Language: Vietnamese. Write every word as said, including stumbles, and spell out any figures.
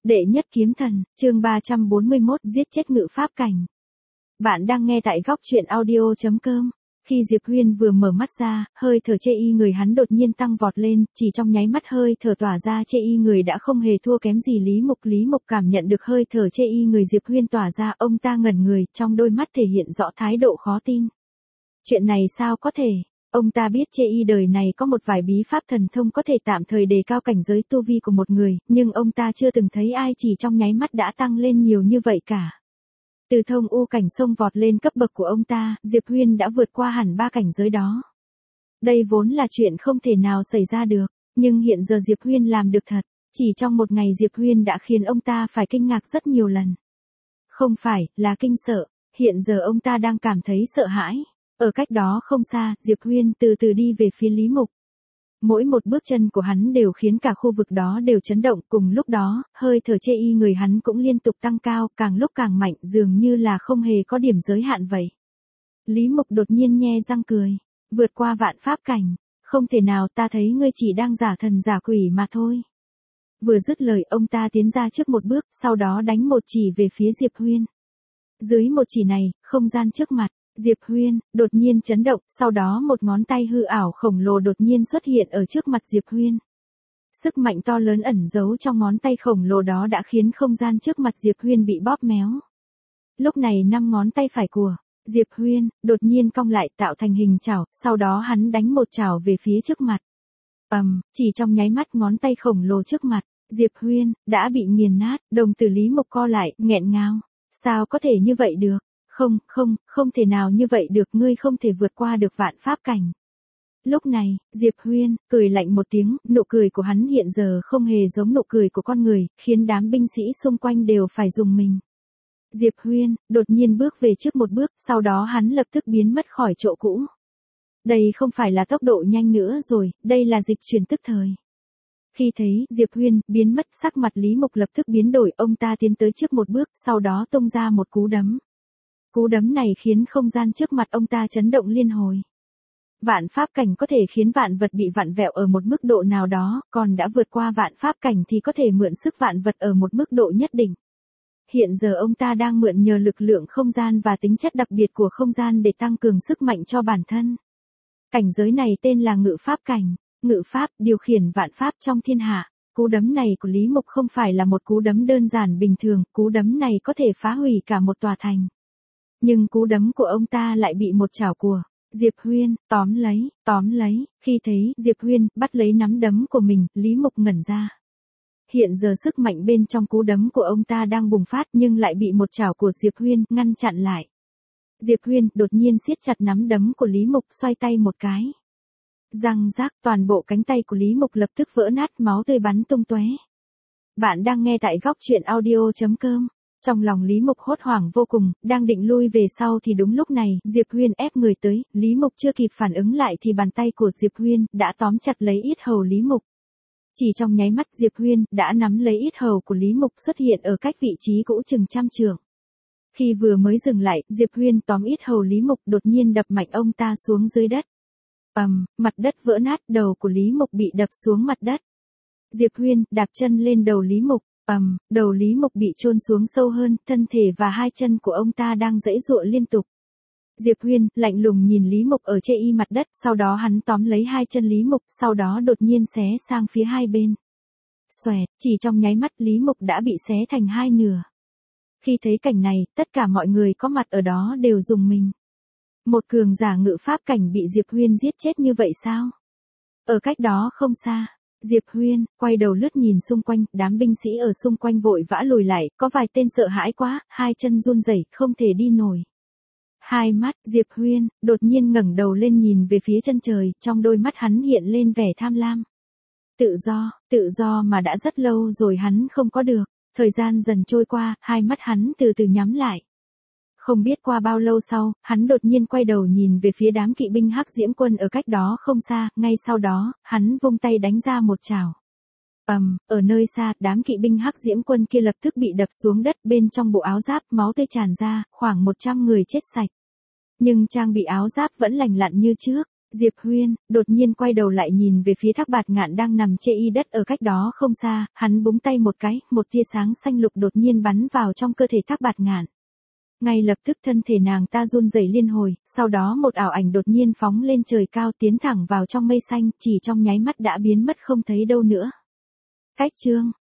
Đệ nhất kiếm thần, chương ba trăm bốn mươi mốt, giết chết ngự pháp cảnh. Bạn đang nghe tại góc truyện audio chấm com. Khi Diệp Huyên vừa mở mắt ra, hơi thở chê y người hắn đột nhiên tăng vọt lên, chỉ trong nháy mắt hơi thở tỏa ra chê y người đã không hề thua kém gì Lý Mục. Lý Mục cảm nhận được hơi thở chê y người Diệp Huyên tỏa ra, ông ta ngẩn người, trong đôi mắt thể hiện rõ thái độ khó tin. Chuyện này sao có thể? Ông ta biết chê y đời này có một vài bí pháp thần thông có thể tạm thời đề cao cảnh giới tu vi của một người, nhưng ông ta chưa từng thấy ai chỉ trong nháy mắt đã tăng lên nhiều như vậy cả. Từ thông u cảnh xông vọt lên cấp bậc của ông ta, Diệp Huyên đã vượt qua hẳn ba cảnh giới đó. Đây vốn là chuyện không thể nào xảy ra được, nhưng hiện giờ Diệp Huyên làm được thật, chỉ trong một ngày Diệp Huyên đã khiến ông ta phải kinh ngạc rất nhiều lần. Không phải là kinh sợ, hiện giờ ông ta đang cảm thấy sợ hãi. Ở cách đó không xa, Diệp Huyên từ từ đi về phía Lý Mục. Mỗi một bước chân của hắn đều khiến cả khu vực đó đều chấn động, cùng lúc đó, hơi thở chê y người hắn cũng liên tục tăng cao, càng lúc càng mạnh, dường như là không hề có điểm giới hạn vậy. Lý Mục đột nhiên nhe răng cười, vượt qua vạn pháp cảnh, không thể nào, ta thấy ngươi chỉ đang giả thần giả quỷ mà thôi. Vừa dứt lời, ông ta tiến ra trước một bước, sau đó đánh một chỉ về phía Diệp Huyên. Dưới một chỉ này, không gian trước mặt Diệp Huyên đột nhiên chấn động, sau đó một ngón tay hư ảo khổng lồ đột nhiên xuất hiện ở trước mặt Diệp Huyên. Sức mạnh to lớn ẩn giấu trong ngón tay khổng lồ đó đã khiến không gian trước mặt Diệp Huyên bị bóp méo. Lúc này năm ngón tay phải của Diệp Huyên đột nhiên cong lại tạo thành hình chảo, sau đó hắn đánh một chảo về phía trước mặt. Ầm, um, chỉ trong nháy mắt ngón tay khổng lồ trước mặt Diệp Huyên đã bị nghiền nát, đồng tử Lý Mục co lại, nghẹn ngào. Sao có thể như vậy được? Không, không, không thể nào như vậy được, ngươi không thể vượt qua được vạn pháp cảnh. Lúc này, Diệp Huyên cười lạnh một tiếng, nụ cười của hắn hiện giờ không hề giống nụ cười của con người, khiến đám binh sĩ xung quanh đều phải rùng mình. Diệp Huyên đột nhiên bước về trước một bước, sau đó hắn lập tức biến mất khỏi chỗ cũ. Đây không phải là tốc độ nhanh nữa rồi, đây là dịch chuyển tức thời. Khi thấy Diệp Huyên biến mất, sắc mặt Lý Mục lập tức biến đổi, ông ta tiến tới trước một bước, sau đó tung ra một cú đấm. Cú đấm này khiến không gian trước mặt ông ta chấn động liên hồi. Vạn pháp cảnh có thể khiến vạn vật bị vặn vẹo ở một mức độ nào đó, còn đã vượt qua vạn pháp cảnh thì có thể mượn sức vạn vật ở một mức độ nhất định. Hiện giờ ông ta đang mượn nhờ lực lượng không gian và tính chất đặc biệt của không gian để tăng cường sức mạnh cho bản thân. Cảnh giới này tên là ngự pháp cảnh, ngự pháp điều khiển vạn pháp trong thiên hạ. Cú đấm này của Lý Mục không phải là một cú đấm đơn giản bình thường, cú đấm này có thể phá hủy cả một tòa thành. Nhưng cú đấm của ông ta lại bị một chảo của Diệp Huyên tóm lấy, tóm lấy, khi thấy Diệp Huyên bắt lấy nắm đấm của mình, Lý Mục ngẩn ra. Hiện giờ sức mạnh bên trong cú đấm của ông ta đang bùng phát nhưng lại bị một chảo của Diệp Huyên ngăn chặn lại. Diệp Huyên đột nhiên siết chặt nắm đấm của Lý Mục, xoay tay một cái. Răng rác, toàn bộ cánh tay của Lý Mục lập tức vỡ nát, máu tươi bắn tung tóe. Bạn đang nghe tại góc truyện audio chấm com. Trong lòng Lý Mục hốt hoảng vô cùng, đang định lui về sau thì đúng lúc này, Diệp Huyên ép người tới, Lý Mục chưa kịp phản ứng lại thì bàn tay của Diệp Huyên đã tóm chặt lấy yết hầu Lý Mục. Chỉ trong nháy mắt Diệp Huyên đã nắm lấy yết hầu của Lý Mục, xuất hiện ở cách vị trí cũ chừng trăm trượng. Khi vừa mới dừng lại, Diệp Huyên tóm yết hầu Lý Mục, đột nhiên đập mạnh ông ta xuống dưới đất. Ầm, um, mặt đất vỡ nát, đầu của Lý Mục bị đập xuống mặt đất. Diệp Huyên đạp chân lên đầu Lý Mục. Ầm, um, đầu Lý Mục bị chôn xuống sâu hơn, thân thể và hai chân của ông ta đang giãy giụa liên tục. Diệp Huyên lạnh lùng nhìn Lý Mục ở chê y mặt đất, sau đó hắn tóm lấy hai chân Lý Mục, sau đó đột nhiên xé sang phía hai bên. Xoẹt, chỉ trong nháy mắt Lý Mục đã bị xé thành hai nửa. Khi thấy cảnh này, tất cả mọi người có mặt ở đó đều rùng mình. Một cường giả ngự pháp cảnh bị Diệp Huyên giết chết như vậy sao? Ở cách đó không xa, Diệp Huyên quay đầu lướt nhìn xung quanh, đám binh sĩ ở xung quanh vội vã lùi lại, có vài tên sợ hãi quá, hai chân run rẩy, không thể đi nổi. Hai mắt Diệp Huyên đột nhiên ngẩng đầu lên nhìn về phía chân trời, trong đôi mắt hắn hiện lên vẻ tham lam. Tự do, tự do mà đã rất lâu rồi hắn không có được. Thời gian dần trôi qua, hai mắt hắn từ từ nhắm lại. Không biết qua bao lâu sau, hắn đột nhiên quay đầu nhìn về phía đám kỵ binh Hắc Diễm Quân ở cách đó không xa, ngay sau đó, hắn vung tay đánh ra một chảo. Ầm, um, ở nơi xa, đám kỵ binh Hắc Diễm Quân kia lập tức bị đập xuống đất, bên trong bộ áo giáp máu tươi tràn ra, khoảng một trăm người chết sạch. Nhưng trang bị áo giáp vẫn lành lặn như trước. Diệp Huyên, đột nhiên quay đầu lại nhìn về phía Thác Bạt Ngạn đang nằm chê y đất ở cách đó không xa, hắn búng tay một cái, một tia sáng xanh lục đột nhiên bắn vào trong cơ thể Thác Bạt Ngạn. Ngay lập tức thân thể nàng ta run rẩy liên hồi, sau đó một ảo ảnh đột nhiên phóng lên trời cao tiến thẳng vào trong mây xanh, chỉ trong nháy mắt đã biến mất không thấy đâu nữa. Cách chương